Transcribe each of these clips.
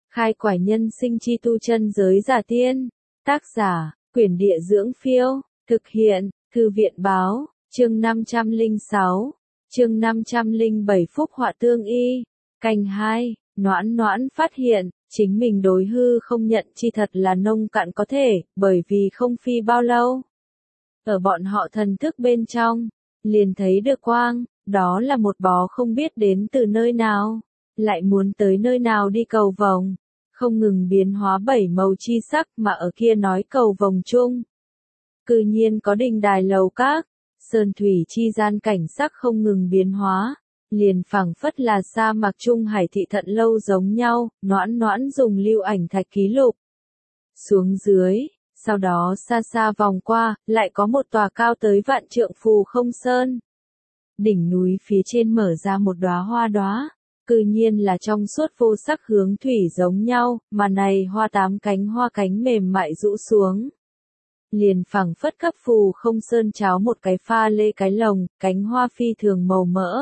Khai quải nhân sinh chi tu chân giới giả tiên. Tác giả, Quyển Địa Dưỡng Phiêu. Thực hiện, Thư viện Báo. Chương 506. Chương 507 Phúc họa tương y. Canh 2. Noãn Noãn phát hiện, chính mình đối hư không nhận chi thật là nông cạn có thể, bởi vì không phi bao lâu. Ở bọn họ thần thức bên trong, liền thấy được quang, đó là một bó không biết đến từ nơi nào, lại muốn tới nơi nào đi cầu vồng, không ngừng biến hóa bảy màu chi sắc mà ở kia nói cầu vồng chung. Cư nhiên có đình đài lầu các, sơn thủy chi gian cảnh sắc không ngừng biến hóa, liền phảng phất là sa mạc trung hải thị thận lâu giống nhau, Noãn Noãn dùng lưu ảnh thạch ký lục. Xuống dưới, sau đó xa xa vòng qua, lại có một tòa cao tới vạn trượng phù không sơn. Đỉnh núi phía trên mở ra một đóa, cư nhiên là trong suốt vô sắc hướng thủy giống nhau, mà này hoa tám cánh hoa cánh mềm mại rũ xuống. Liền phảng phất cấp phù không sơn cháo một cái pha lê cái lồng, cánh hoa phi thường màu mỡ.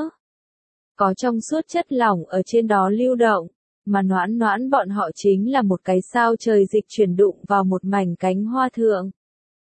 Có trong suốt chất lỏng ở trên đó lưu động, mà Noãn Noãn bọn họ chính là một cái sao trời dịch chuyển đụng vào một mảnh cánh hoa thượng.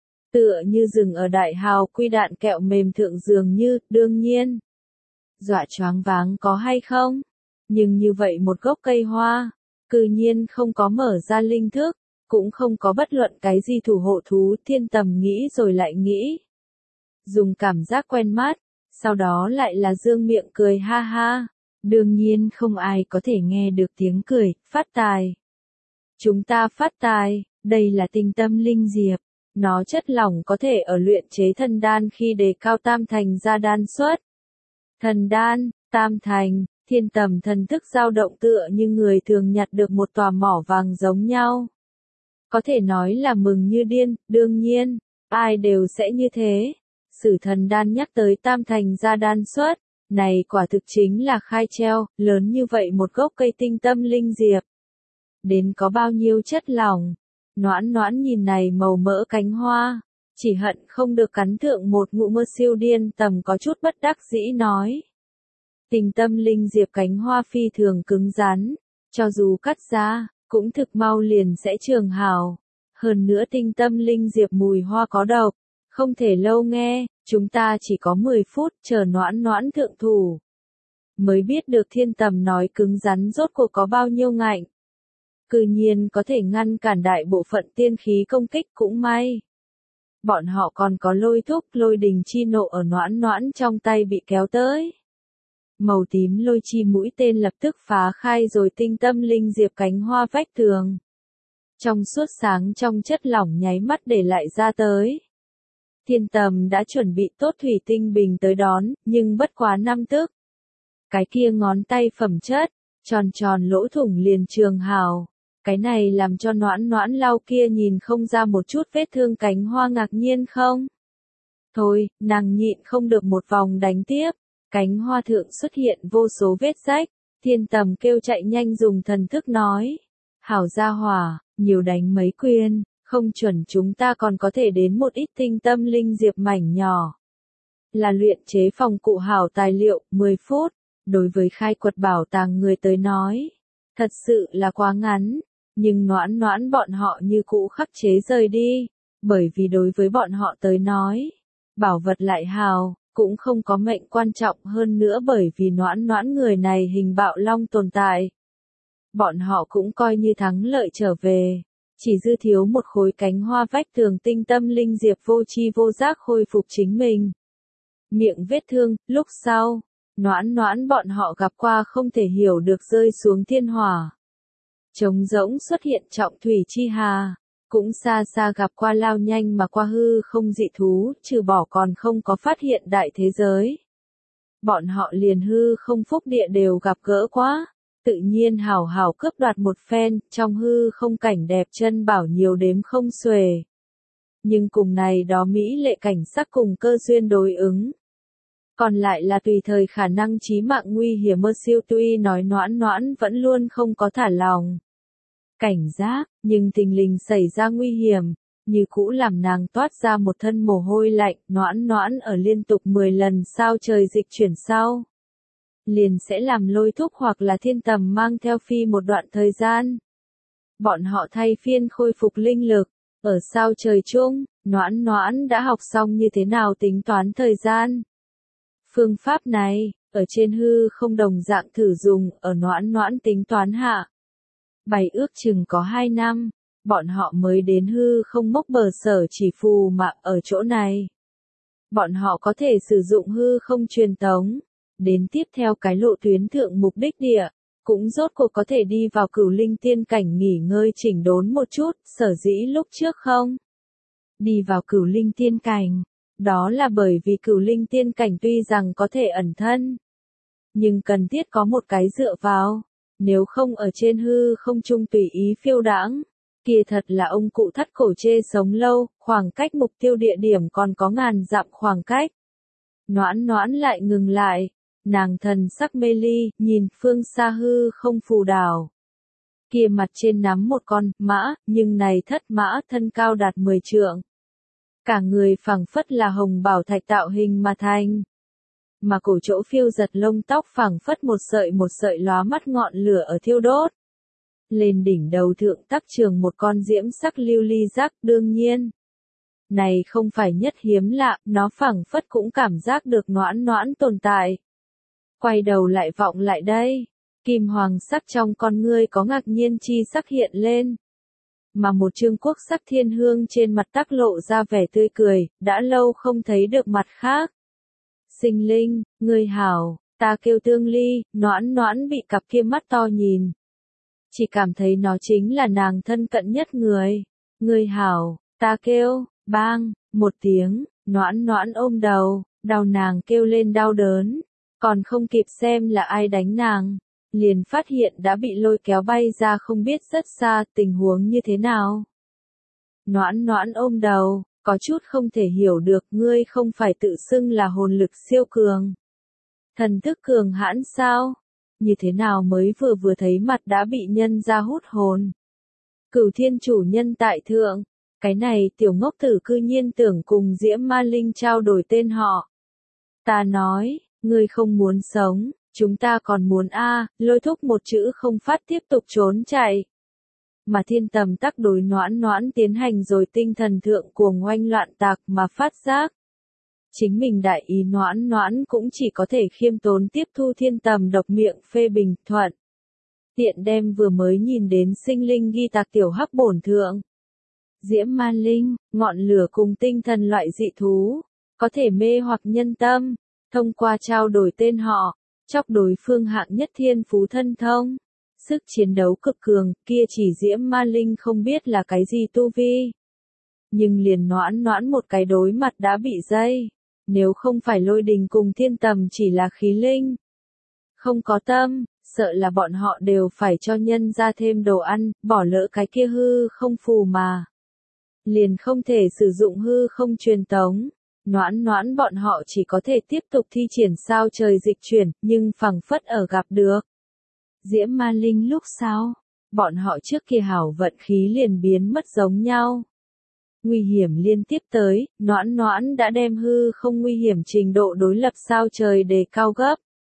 Tựa như rừng ở đại hào quy đạn kẹo mềm thượng dường như, đương nhiên. Dọa choáng váng có hay không? Nhưng như vậy một gốc cây hoa, cư nhiên không có mở ra linh thức, cũng không có bất luận cái gì thủ hộ thú. Thiên Tầm nghĩ rồi lại nghĩ. Dùng cảm giác quen mắt, sau đó lại là dương miệng cười ha ha. Đương nhiên không ai có thể nghe được tiếng cười, phát tài. Chúng ta phát tài, đây là tinh tâm linh diệp. Nó chất lỏng có thể ở luyện chế thần đan khi đề cao tam thành ra đan suất. Thần đan, tam thành, Thiên Tầm thần thức dao động tựa như người thường nhặt được một tòa mỏ vàng giống nhau. Có thể nói là mừng như điên, đương nhiên, ai đều sẽ như thế. Sử thần đan nhắc tới tam thành ra đan suất, này quả thực chính là khai treo, lớn như vậy một gốc cây tinh tâm linh diệp. Đến có bao nhiêu chất lỏng. Noãn Noãn nhìn này màu mỡ cánh hoa, chỉ hận không được cắn thượng một ngụm mơ siêu điên. Tầm có chút bất đắc dĩ nói. Tinh tâm linh diệp cánh hoa phi thường cứng rắn, cho dù cắt ra, cũng thực mau liền sẽ trường hào. Hơn nữa tinh tâm linh diệp mùi hoa có độc, không thể lâu nghe, chúng ta chỉ có 10 phút chờ Noãn Noãn thượng thủ. Mới biết được Thiên Tầm nói cứng rắn rốt cuộc có bao nhiêu ngạnh. Cư nhiên có thể ngăn cản đại bộ phận tiên khí công kích cũng may. Bọn họ còn có lôi thúc lôi đình chi nộ ở Noãn Noãn trong tay bị kéo tới. Màu tím lôi chi mũi tên lập tức phá khai rồi tinh tâm linh diệp cánh hoa vách tường. Trong suốt sáng trong chất lỏng nháy mắt để lại ra tới. Thiên Tầm đã chuẩn bị tốt thủy tinh bình tới đón, nhưng bất quá 5 tức. Cái kia ngón tay phẩm chất, tròn tròn lỗ thủng liền trường hào. Cái này làm cho Noãn Noãn lau kia nhìn không ra một chút vết thương cánh hoa ngạc nhiên không? Thôi, nàng nhịn không được một vòng đánh tiếp. Cánh hoa thượng xuất hiện vô số vết rách. Thiên Tầm kêu chạy nhanh dùng thần thức nói. Hảo gia hỏa, nhiều đánh mấy quyền, không chuẩn chúng ta còn có thể đến một ít tinh tâm linh diệp mảnh nhỏ. Là luyện chế phòng cụ hảo tài liệu, 10 phút. Đối với khai quật bảo tàng người tới nói, thật sự là quá ngắn. Nhưng Noãn Noãn bọn họ như cũ khắc chế rời đi, bởi vì đối với bọn họ tới nói, bảo vật lại hào, cũng không có mệnh quan trọng hơn nữa bởi vì Noãn Noãn người này hình bạo long tồn tại. Bọn họ cũng coi như thắng lợi trở về, chỉ dư thiếu một khối cánh hoa vách tường tinh tâm linh diệp vô chi vô giác khôi phục chính mình. Miệng vết thương, lúc sau, Noãn Noãn bọn họ gặp qua không thể hiểu được rơi xuống thiên hỏa. Trống rỗng xuất hiện trọng thủy chi hà, cũng xa xa gặp qua lao nhanh mà qua hư không dị thú, trừ bỏ còn không có phát hiện đại thế giới. Bọn họ liền hư không phúc địa đều gặp gỡ quá, tự nhiên hảo hảo cướp đoạt một phen, trong hư không cảnh đẹp chân bảo nhiều đếm không xuể. Nhưng cùng này đó mỹ lệ cảnh sắc cùng cơ duyên đối ứng. Còn lại là tùy thời khả năng chí mạng nguy hiểm mơ siêu tuy nói Noãn Noãn vẫn luôn không có thả lòng. Cảnh giác, nhưng tình lình xảy ra nguy hiểm, như cũ làm nàng toát ra một thân mồ hôi lạnh. Noãn Noãn ở liên tục 10 lần sao trời dịch chuyển sau. Liền sẽ làm lôi thúc hoặc là Thiên Tầm mang theo phi một đoạn thời gian. bọn họ thay phiên khôi phục linh lực. Ở sao trời chung, Noãn Noãn đã học xong như thế nào tính toán thời gian. Phương pháp này, ở trên hư không đồng dạng thử dùng, ở Noãn Noãn tính toán hạ. Bày ước chừng có 2 năm, bọn họ mới đến hư không mốc bờ Sở Chỉ Phù mà ở chỗ này. Bọn họ có thể sử dụng hư không truyền tống, đến tiếp theo cái lộ tuyến thượng mục đích địa, cũng rốt cuộc có thể đi vào Cửu Linh Tiên Cảnh nghỉ ngơi chỉnh đốn một chút, sở dĩ lúc trước không. Đi vào Cửu Linh Tiên Cảnh, đó là bởi vì Cửu Linh Tiên Cảnh tuy rằng có thể ẩn thân, nhưng cần thiết có một cái dựa vào, nếu không ở trên hư không trung tùy ý phiêu đãng, kia thật là ông cụ thắt cổ chê sống lâu, khoảng cách mục tiêu địa điểm còn có ngàn dặm khoảng cách. Noãn Noãn lại ngừng lại, nàng thần sắc mê ly, nhìn phương xa hư không phù đảo. Kia mặt trên nắm một con mã, nhưng này thất mã thân cao đạt 10 trượng. Cả người phảng phất là hồng bảo thạch tạo hình mà thành. Mà cổ chỗ phiêu giật lông tóc phảng phất một sợi lóa mắt ngọn lửa ở thiêu đốt. Lên đỉnh đầu thượng tắc trường một con diễm sắc lưu ly giác, đương nhiên. Này không phải nhất hiếm lạ, nó phảng phất cũng cảm giác được Noãn Noãn tồn tại. Quay đầu lại vọng lại đây, kim hoàng sắc trong con ngươi có ngạc nhiên chi sắc hiện lên. Mà một trương quốc sắc thiên hương trên mặt tắc lộ ra vẻ tươi cười, đã lâu không thấy được mặt khác. Sinh linh, ngươi hảo, ta kêu Tương Ly, Noãn Noãn bị cặp kia mắt to nhìn. Chỉ cảm thấy nó chính là nàng thân cận nhất người. Ngươi hảo, ta kêu, bang, một tiếng, Noãn Noãn ôm đầu, đau nàng kêu lên đau đớn. Còn không kịp xem là ai đánh nàng, liền phát hiện đã bị lôi kéo bay ra không biết rất xa, tình huống như thế nào. Noãn Noãn ôm đầu, có chút không thể hiểu được, ngươi không phải tự xưng là hồn lực siêu cường. Thần thức cường hãn sao? Như thế nào mới vừa thấy mặt đã bị nhân ra hút hồn? Cửu Thiên chủ nhân tại thượng, cái này tiểu ngốc tử cư nhiên tưởng cùng Diễm Ma Linh trao đổi tên họ. Ta nói, ngươi không muốn sống, chúng ta còn muốn lôi thúc một chữ không phát tiếp tục trốn chạy. Mà Thiên Tầm tắc đối Noãn Noãn tiến hành rồi tinh thần thượng cuồng oanh loạn tạc mà phát giác. Chính mình đại ý Noãn Noãn cũng chỉ có thể khiêm tốn tiếp thu Thiên Tầm độc miệng phê bình thuận. Tiện đem vừa mới nhìn đến sinh linh ghi tạc tiểu hắc bổn thượng. Diễm Ma Linh, ngọn lửa cùng tinh thần loại dị thú, có thể mê hoặc nhân tâm, thông qua trao đổi tên họ, chọc đối phương hạng nhất thiên phú thân thông. Sức chiến đấu cực cường, kia chỉ Diễm Ma Linh không biết là cái gì tu vi. Nhưng liền Noãn Noãn một cái đối mặt đã bị dây. Nếu không phải Lôi Đình cùng Thiên Tầm chỉ là khí linh, không có tâm, sợ là bọn họ đều phải cho nhân ra thêm đồ ăn, bỏ lỡ cái kia hư không phù mà. Liền không thể sử dụng hư không truyền tống. Noãn Noãn bọn họ chỉ có thể tiếp tục thi triển sao trời dịch chuyển, nhưng phẳng phất ở gặp được Diễm Ma Linh lúc sau, bọn họ trước kia hảo vận khí liền biến mất giống nhau. Nguy hiểm liên tiếp tới, Noãn Noãn đã đem hư không nguy hiểm trình độ đối lập sao trời đề cao gấp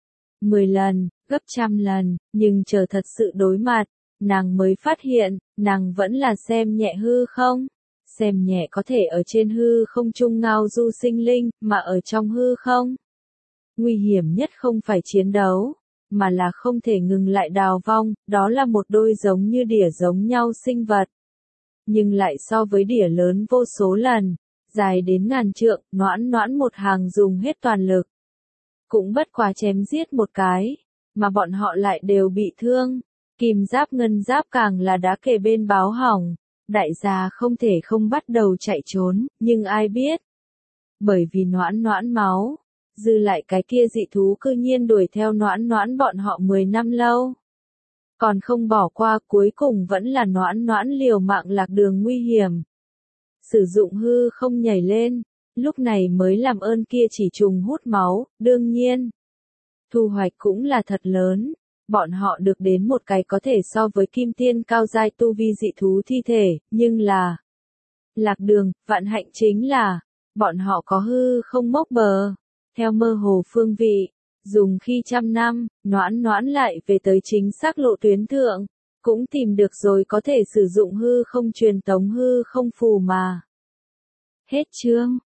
10 lần, gấp 100 lần, nhưng chờ thật sự đối mặt, nàng mới phát hiện, nàng vẫn là xem nhẹ hư không. Xem nhẹ có thể ở trên hư không trung ngao du sinh linh, mà ở trong hư không. Nguy hiểm nhất không phải chiến đấu, mà là không thể ngừng lại đào vong, đó là một đôi giống như đỉa giống nhau sinh vật. Nhưng lại so với đỉa lớn vô số lần, dài đến ngàn trượng, Noãn Noãn một hàng dùng hết toàn lực. Cũng bất quá chém giết một cái, mà bọn họ lại đều bị thương. Kim giáp ngân giáp càng là đã kề bên báo hỏng. Đại gia không thể không bắt đầu chạy trốn, nhưng ai biết. Bởi vì Noãn Noãn máu, dư lại cái kia dị thú cư nhiên đuổi theo Noãn Noãn bọn họ 10 năm lâu. Còn không bỏ qua, cuối cùng vẫn là Noãn Noãn liều mạng lạc đường nguy hiểm. Sử dụng hư không nhảy lên, lúc này mới làm ơn kia chỉ trùng hút máu, đương nhiên. Thu hoạch cũng là thật lớn. Bọn họ được đến một cái có thể so với kim tiên cao giai tu vi dị thú thi thể, nhưng là lạc đường, vạn hạnh chính là bọn họ có hư không mốc bờ. Theo mơ hồ phương vị, dùng khi 100 năm, Noãn Noãn lại về tới chính xác lộ tuyến thượng, cũng tìm được rồi, có thể sử dụng hư không truyền tống hư không phù mà. Hết chương.